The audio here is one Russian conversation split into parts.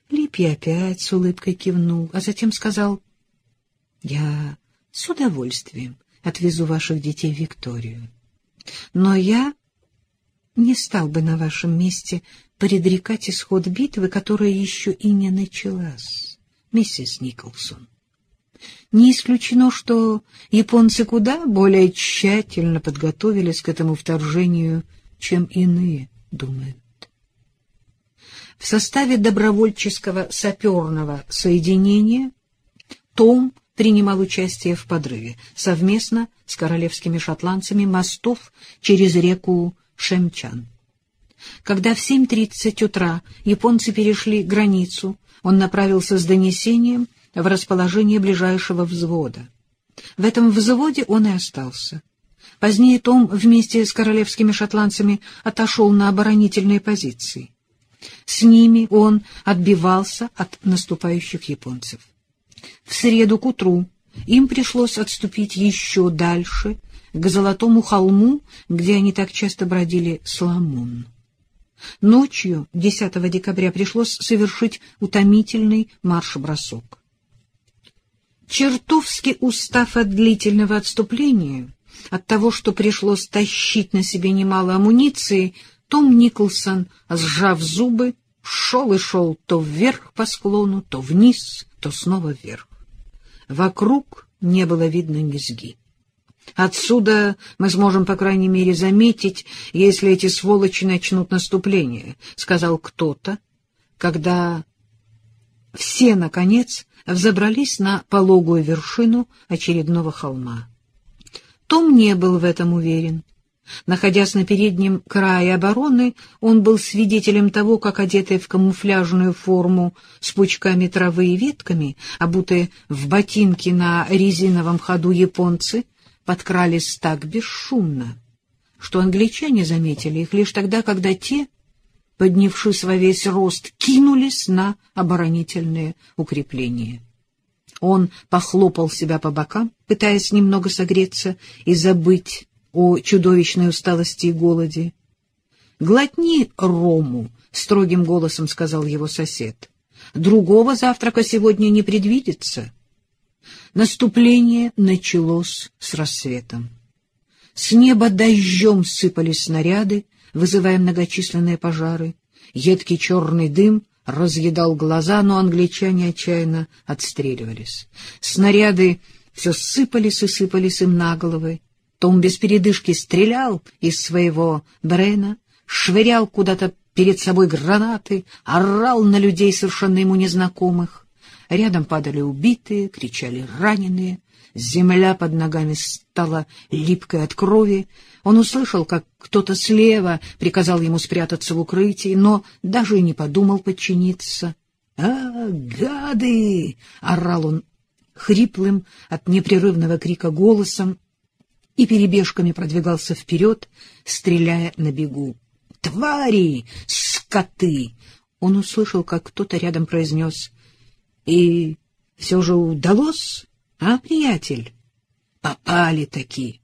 Липья опять с улыбкой кивнул, а затем сказал: «Я с удовольствием отвезу ваших детей в Викторию. Но я не стал бы на вашем месте предрекать исход битвы, которая еще и не началась, миссис Николсон. Не исключено, что японцы куда более тщательно подготовились к этому вторжению, чем иные думают». В составе добровольческого саперного соединения Том принимал участие в подрыве совместно с королевскими шотландцами мостов через реку Шемчан. Когда в 7:30 утра японцы перешли границу, он направился с донесением в расположение ближайшего взвода. В этом взводе он и остался. Позднее Том вместе с королевскими шотландцами отошел на оборонительные позиции. С ними он отбивался от наступающих японцев. В среду к утру им пришлось отступить еще дальше, к Золотому холму, где они так часто бродили с Ламон. Ночью 10 декабря пришлось совершить утомительный марш-бросок. Чертовски устав от длительного отступления, от того, что пришлось тащить на себе немало амуниции, Том Николсон, сжав зубы, шел и шел то вверх по склону, то вниз, то снова вверх. Вокруг не было видно низги. «Отсюда мы сможем, по крайней мере, заметить, если эти сволочи начнут наступление», — сказал кто-то, когда все, наконец, взобрались на пологую вершину очередного холма. Том не был в этом уверен. Находясь на переднем крае обороны, он был свидетелем того, как одетые в камуфляжную форму с пучками травы и ветками, обутые в ботинки на резиновом ходу японцы, подкрались так бесшумно, что англичане заметили их лишь тогда, когда те, поднявшись во весь рост, кинулись на оборонительные укрепления. Он похлопал себя по бокам, пытаясь немного согреться и забыть о чудовищной усталости и голоде. «Глотни рому», — строгим голосом сказал его сосед. «Другого завтрака сегодня не предвидится». Наступление началось с рассветом. С неба дождем сыпались снаряды, вызывая многочисленные пожары. Едкий черный дым разъедал глаза, но англичане отчаянно отстреливались. Снаряды все сыпались и сыпались им на головы. Том без передышки стрелял из своего Брена, швырял куда-то перед собой гранаты, орал на людей, совершенно ему незнакомых. Рядом падали убитые, кричали раненые. Земля под ногами стала липкой от крови. Он услышал, как кто-то слева приказал ему спрятаться в укрытии, но даже и не подумал подчиниться. «А, гады!» — орал он хриплым от непрерывного крика голосом и перебежками продвигался вперед, стреляя на бегу. «Твари! Скоты!» Он услышал, как кто-то рядом произнес: «И все же удалось, а, приятель? Попали-таки!»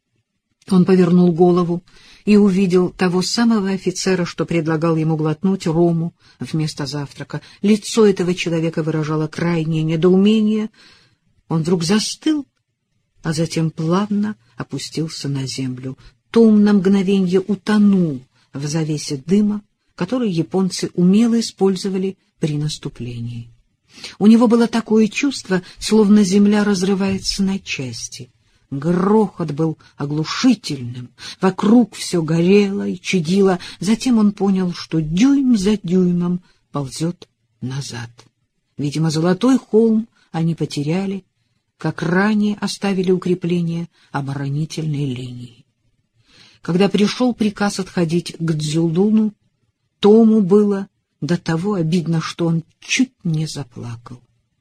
Он повернул голову и увидел того самого офицера, что предлагал ему глотнуть рому вместо завтрака. Лицо этого человека выражало крайнее недоумение. Он вдруг застыл, а затем плавно опустился на землю. Том на мгновенье утонул в завесе дыма, который японцы умело использовали при наступлении. У него было такое чувство, словно земля разрывается на части. Грохот был оглушительным, вокруг все горело и чадило. Затем он понял, что дюйм за дюймом ползет назад. Видимо, Золотой холм они потеряли, как ранее оставили укрепление оборонительной линии. Когда пришел приказ отходить к Дзюлуну, Тому было до того обидно, что он чуть не заплакал.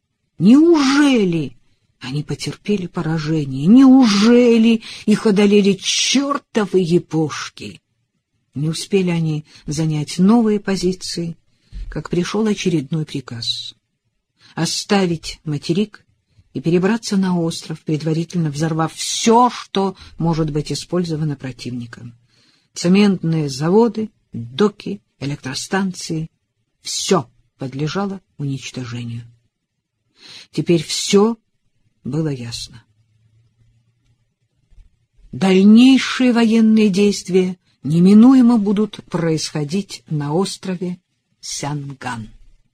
Неужели они потерпели поражение? Неужели их одолели чертовы япошки? Не успели они занять новые позиции, как пришел очередной приказ — оставить материк и перебраться на остров, предварительно взорвав все, что может быть использовано противником. Цементные заводы, доки, электростанции — все подлежало уничтожению. Теперь все было ясно. Дальнейшие военные действия неминуемо будут происходить на острове Сянган.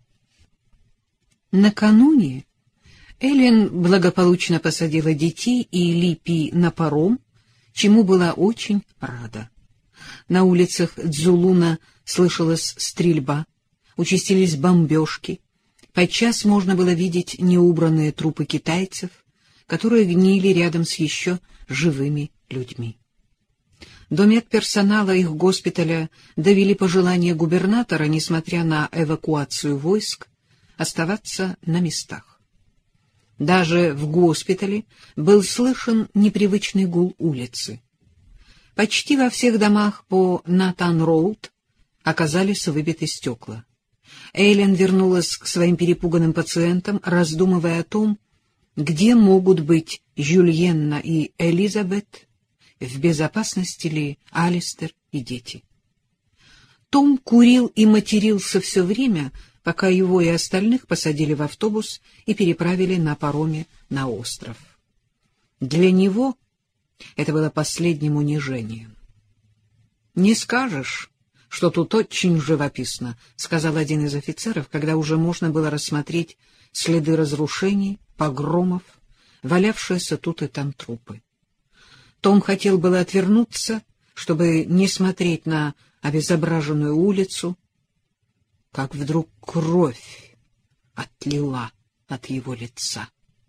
Накануне Эллен благополучно посадила детей и Липи на паром, чему была очень рада. На улицах Цзулуна слышалась стрельба, участились бомбежки. Подчас можно было видеть неубранные трупы китайцев, которые гнили рядом с еще живыми людьми. До медперсонала их госпиталя довели пожелание губернатора, несмотря на эвакуацию войск, оставаться на местах. Даже в госпитале был слышен непривычный гул улицы. Почти во всех домах по Натан-Роуд оказались выбиты стекла. Эллен вернулась к своим перепуганным пациентам, раздумывая о том, где могут быть Жюльенна и Элизабет, в безопасности ли Алистер и дети. Том курил и матерился все время, пока его и остальных посадили в автобус и переправили на пароме на остров. Для него это было последним унижением. — Не скажешь, что тут очень живописно, — сказал один из офицеров, когда уже можно было рассмотреть следы разрушений, погромов, валявшиеся тут и там трупы. Том хотел было отвернуться, чтобы не смотреть на обезображенную улицу, как вдруг кровь отлила от его лица.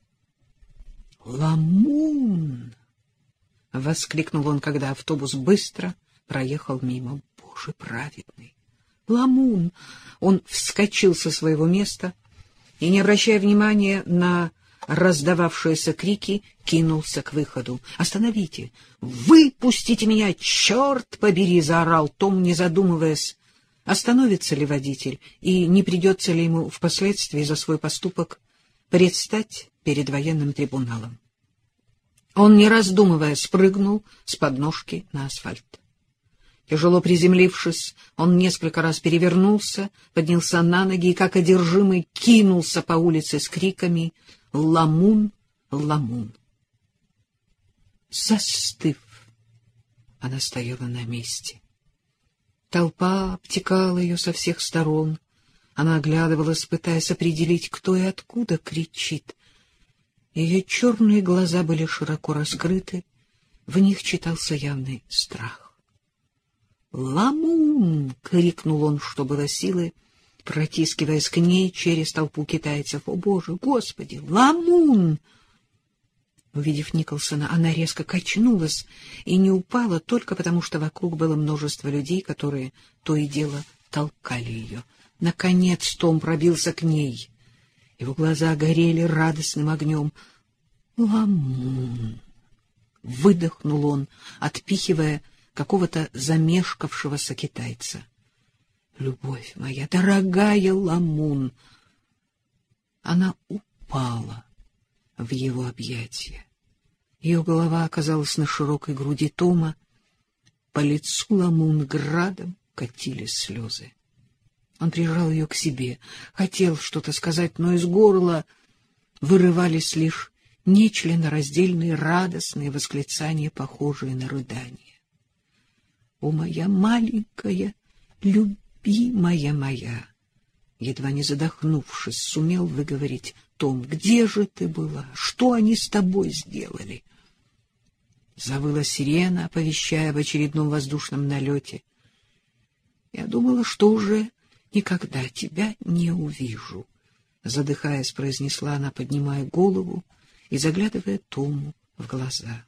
«Ламун!» — воскликнул он, когда автобус быстро проехал мимо. «Боже праведный! Ламун!» Он вскочил со своего места и, не обращая внимания на раздававшиеся крики, кинулся к выходу. «Остановите! Выпустите меня! Черт побери!» — заорал Том, не задумываясь, остановится ли водитель и не придется ли ему впоследствии за свой поступок предстать перед военным трибуналом. Он, не раздумывая, спрыгнул с подножки на асфальт. Тяжело приземлившись, он несколько раз перевернулся, поднялся на ноги и, как одержимый, кинулся по улице с криками «Ламун! Ламун!». Застыв, она стояла на месте. Толпа обтекала ее со всех сторон. Она оглядывалась, пытаясь определить, кто и откуда кричит. Ее черные глаза были широко раскрыты, в них читался явный страх. «Ламун!» — крикнул он, что было силы, протискиваясь к ней через толпу китайцев. «О, Боже, Господи! Ламун!» Увидев Николсона, она резко качнулась и не упала только потому, что вокруг было множество людей, которые то и дело толкали ее. Наконец Том пробился к ней. Его глаза горели радостным огнем. «Ламун!» — выдохнул он, отпихивая какого-то замешкавшегося китайца. «Любовь моя, дорогая Ламун!» Она упала в его объятия. Ее голова оказалась на широкой груди Тома. По лицу Ламун градом катились слезы. Он прижал ее к себе, хотел что-то сказать, но из горла вырывались лишь нечленораздельные радостные восклицания, похожие на рыдания. «О, моя маленькая, любимая моя!» Едва не задохнувшись, сумел выговорить Том. «Где же ты была? Что они с тобой сделали?» Завыла сирена, оповещая об очередном воздушном налете. «Я думала, что уже никогда тебя не увижу», — задыхаясь, произнесла она, поднимая голову и заглядывая Тому в глаза.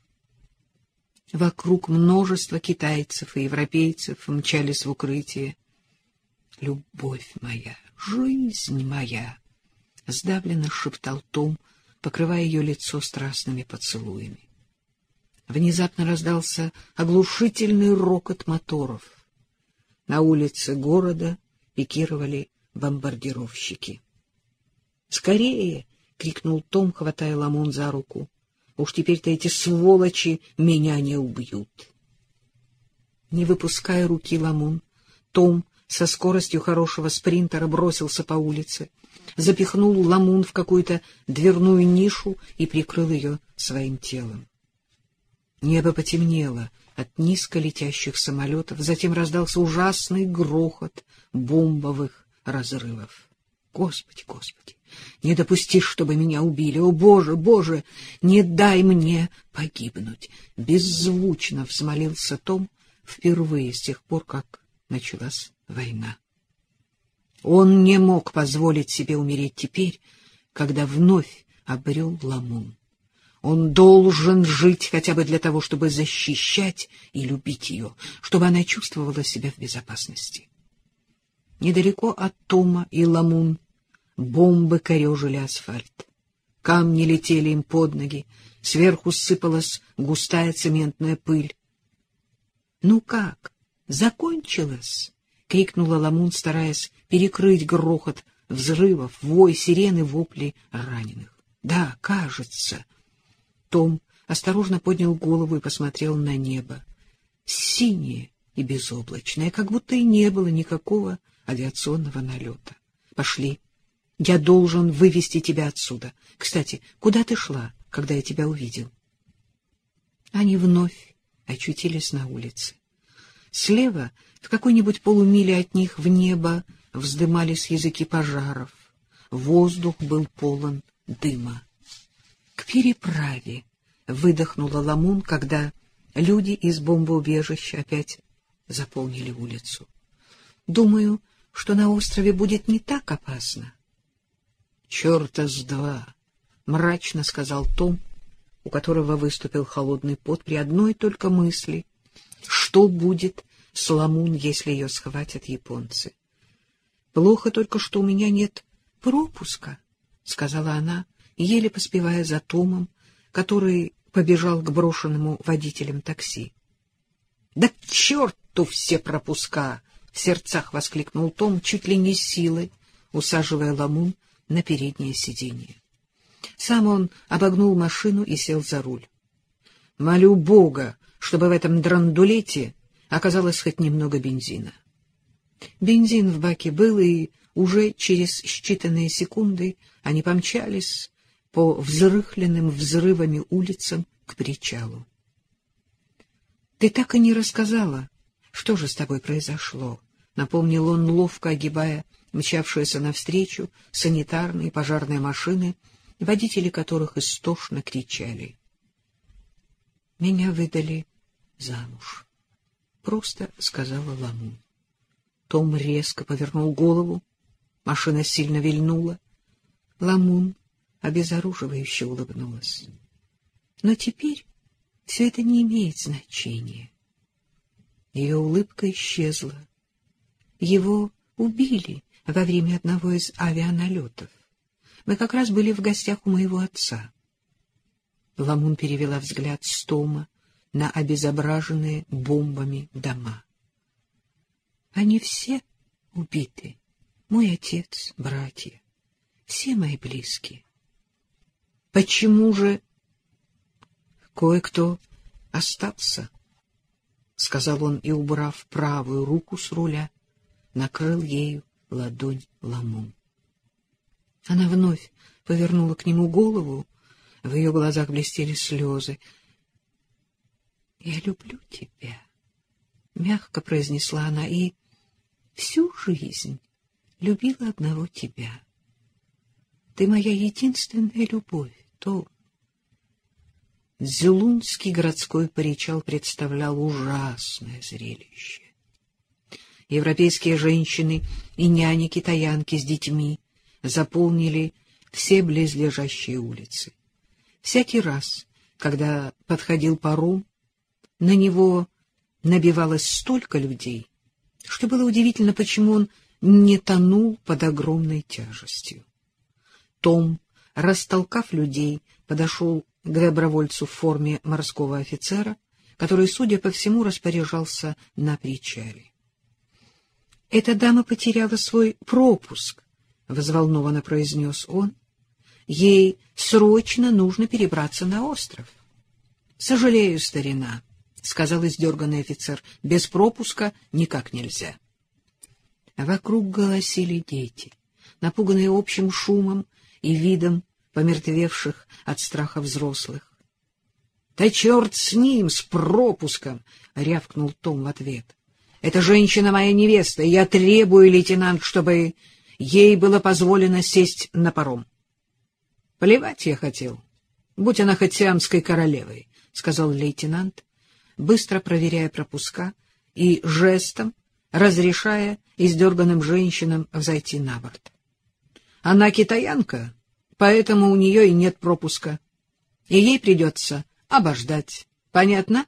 Вокруг множество китайцев и европейцев мчались в укрытие. «Любовь моя, жизнь моя!» — сдавленно шептал Том, покрывая ее лицо страстными поцелуями. Внезапно раздался оглушительный рокот моторов. На улице города пикировали бомбардировщики. «Скорее!» — крикнул Том, хватая Ламун за руку. «Уж теперь-то эти сволочи меня не убьют!» Не выпуская руки Ламун, Том со скоростью хорошего спринтера бросился по улице, запихнул Ламун в какую-то дверную нишу и прикрыл ее своим телом. Небо потемнело от низко летящих самолетов, затем раздался ужасный грохот бомбовых разрывов. Господи, Господи, не допусти, чтобы меня убили! О, Боже, Боже, не дай мне погибнуть! Беззвучно взмолился Том впервые с тех пор, как началась война. Он не мог позволить себе умереть теперь, когда вновь обрел Ламун. Он должен жить хотя бы для того, чтобы защищать и любить ее, чтобы она чувствовала себя в безопасности. Недалеко от Тома и Ламун бомбы корежили асфальт. Камни летели им под ноги, сверху сыпалась густая цементная пыль. — Ну как, закончилось? — крикнула Ламун, стараясь перекрыть грохот взрывов, вой сирены, вопли раненых. — Да, кажется. Том осторожно поднял голову и посмотрел на небо. Синее и безоблачное, как будто и не было никакого авиационного налета. — Пошли. Я должен вывести тебя отсюда. Кстати, куда ты шла, когда я тебя увидел? Они вновь очутились на улице. Слева, в какой-нибудь полумиле от них, в небо вздымались языки пожаров. Воздух был полон дыма. — К переправе! — выдохнула Ламун, когда люди из бомбоубежища опять заполнили улицу. — Думаю, что на острове будет не так опасно. — Черта с два! — мрачно сказал Том, у которого выступил холодный пот при одной только мысли, что будет с Ламун, если ее схватят японцы. — Плохо только, что у меня нет пропуска, — сказала она, еле поспевая за Томом, который побежал к брошенному водителем такси. — Да к черту все пропуска! — в сердцах воскликнул Том, чуть ли не силой, усаживая Ламун на переднее сиденье. Сам он обогнул машину и сел за руль. — Молю Бога, чтобы в этом драндулете оказалось хоть немного бензина. Бензин в баке был, и уже через считанные секунды они помчались по взрыхленным взрывами улицам к причалу. — Ты так и не рассказала, что же с тобой произошло, — напомнил он, ловко огибая мчавшиеся навстречу санитарные и пожарные машины, водители которых истошно кричали. — Меня выдали замуж, — просто сказала Ламун. Том резко повернул голову, машина сильно вильнула. Ламун обезоруживающе улыбнулась. Но теперь все это не имеет значения. Ее улыбка исчезла. Его убили во время одного из авианалетов. Мы как раз были в гостях у моего отца. Ламун перевела взгляд с Тома на обезображенные бомбами дома. Они все убиты. Мой отец, братья, все мои близкие. Почему же кое-кто остался? — сказал он и, убрав правую руку с руля, накрыл ею ладонь Ламун. Она вновь повернула к нему голову, в ее глазах блестели слезы. — Я люблю тебя, — мягко произнесла она, — и всю жизнь любила одного тебя. Ты моя единственная любовь, Том. Цзилунский городской причал представлял ужасное зрелище. Европейские женщины и няни-китаянки с детьми заполнили все близлежащие улицы. Всякий раз, когда подходил паром, на него набивалось столько людей, что было удивительно, почему он не тонул под огромной тяжестью. Том, растолкав людей, подошел к добровольцу в форме морского офицера, который, судя по всему, распоряжался на причале. — Эта дама потеряла свой пропуск, — взволнованно произнес он. — Ей срочно нужно перебраться на остров. — Сожалею, старина, — сказал издерганный офицер, — без пропуска никак нельзя. Вокруг голосили дети, напуганные общим шумом и видом помертвевших от страха взрослых. — Да черт с ним, с пропуском! — рявкнул Том в ответ. — Эта женщина моя невеста, и я требую, лейтенант, чтобы ей было позволено сесть на паром. — Плевать я хотел, будь она хоть сиамской королевой, — сказал лейтенант, быстро проверяя пропуска и жестом разрешая издерганным женщинам взойти на борт. Она китаянка, поэтому у нее и нет пропуска, и ей придется обождать. Понятно?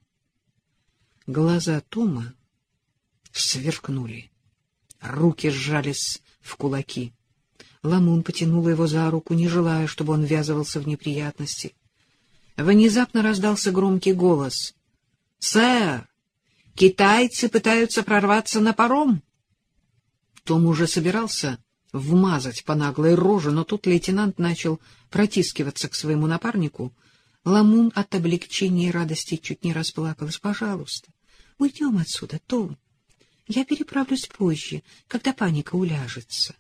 Глаза Тома сверкнули, руки сжались в кулаки. Ламун потянула его за руку, не желая, чтобы он ввязывался в неприятности. Внезапно раздался громкий голос. — Сэр, китайцы пытаются прорваться на паром. Том уже собирался вмазать по наглой роже, но тут лейтенант начал протискиваться к своему напарнику. Ламун от облегчения и радости чуть не расплакалась. — Пожалуйста, уйдем отсюда, Том. Я переправлюсь позже, когда паника уляжется.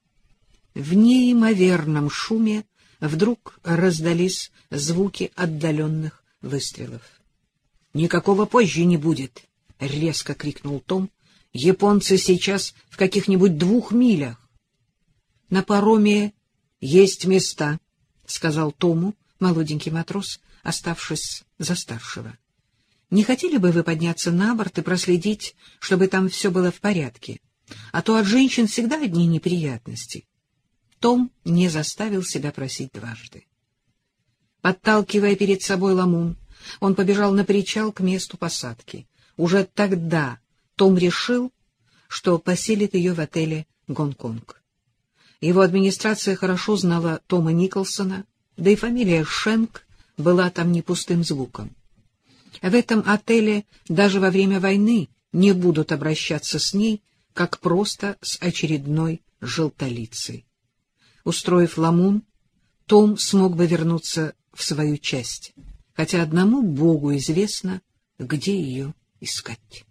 В неимоверном шуме вдруг раздались звуки отдаленных выстрелов. — Никакого позже не будет! — резко крикнул Том. — Японцы сейчас в каких-нибудь 2 милях. — На пароме есть места, — сказал Тому молоденький матрос, оставшись за старшего. — Не хотели бы вы подняться на борт и проследить, чтобы там все было в порядке? А то от женщин всегда одни неприятности. Том не заставил себя просить дважды. Подталкивая перед собой Ламун, он побежал на причал к месту посадки. Уже тогда Том решил, что поселит ее в отеле «Гонконг». Его администрация хорошо знала Тома Николсона, да и фамилия Шенк была там не пустым звуком. В этом отеле даже во время войны не будут обращаться с ней, как просто с очередной желтолицей. Устроив Ламун, Том смог бы вернуться в свою часть, хотя одному Богу известно, где ее искать.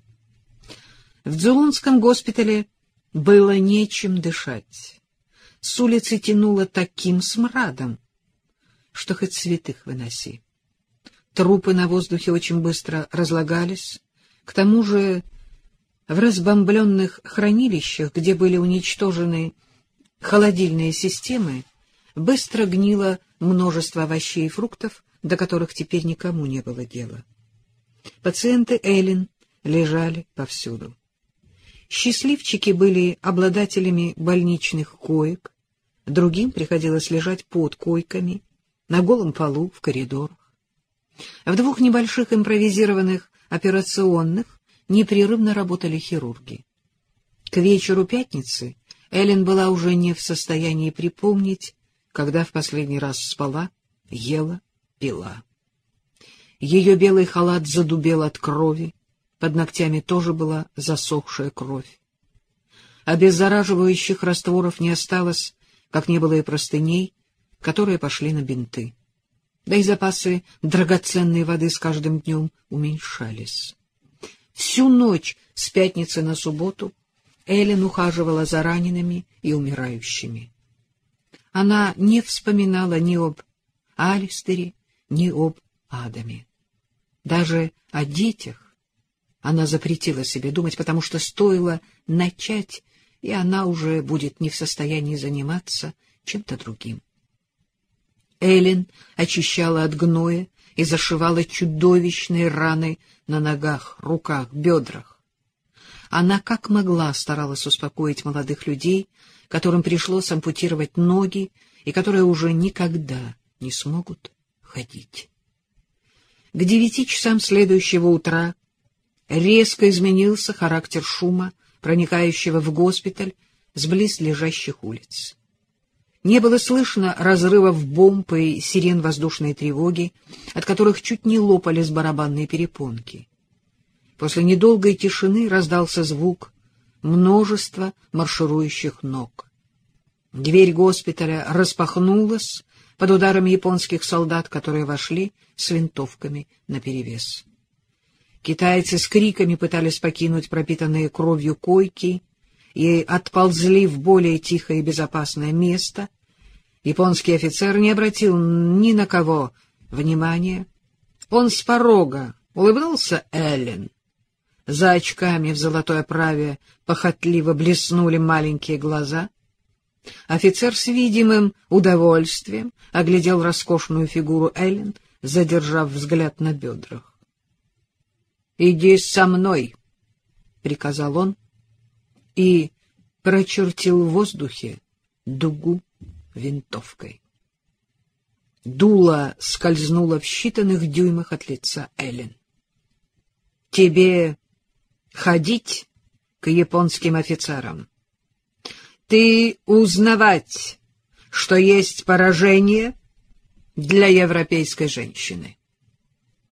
В Цзулунском госпитале было нечем дышать. С улицы тянуло таким смрадом, что хоть святых выноси. Трупы на воздухе очень быстро разлагались. К тому же в разбомбленных хранилищах, где были уничтожены холодильные системы, быстро гнило множество овощей и фруктов, до которых теперь никому не было дела. Пациенты Эллен лежали повсюду. Счастливчики были обладателями больничных коек, другим приходилось лежать под койками, на голом полу, в коридорах. В 2 небольших импровизированных операционных непрерывно работали хирурги. К вечеру пятницы Эллен была уже не в состоянии припомнить, когда в последний раз спала, ела, пила. Ее белый халат задубел от крови, под ногтями тоже была засохшая кровь. Обеззараживающих растворов не осталось, как не было и простыней, которые пошли на бинты. Да и запасы драгоценной воды с каждым днем уменьшались. Всю ночь с пятницы на субботу Эллен ухаживала за ранеными и умирающими. Она не вспоминала ни об Алистере, ни об Адаме. Даже о детях она запретила себе думать, потому что стоило начать, и она уже будет не в состоянии заниматься чем-то другим. Эллен очищала от гноя и зашивала чудовищные раны на ногах, руках, бедрах. Она как могла старалась успокоить молодых людей, которым пришлось ампутировать ноги и которые уже никогда не смогут ходить. К 9 часам следующего утра резко изменился характер шума, проникающего в госпиталь с близлежащих улиц. Не было слышно разрывов бомб и сирен воздушной тревоги, от которых чуть не лопались барабанные перепонки. После недолгой тишины раздался звук множества марширующих ног. Дверь госпиталя распахнулась под ударами японских солдат, которые вошли с винтовками наперевес. Китайцы с криками пытались покинуть пропитанные кровью койки и отползли в более тихое и безопасное место. Японский офицер не обратил ни на кого внимания. Он с порога улыбнулся Эллен. За очками в золотой оправе похотливо блеснули маленькие глаза. Офицер с видимым удовольствием оглядел роскошную фигуру Эллен, задержав взгляд на бедрах. — Иди со мной, — приказал он и прочертил в воздухе дугу винтовкой. Дуло скользнуло в считанных дюймах от лица Эллен. — Тебе ходить к японским офицерам. Ты узнавать, что есть поражение для европейской женщины.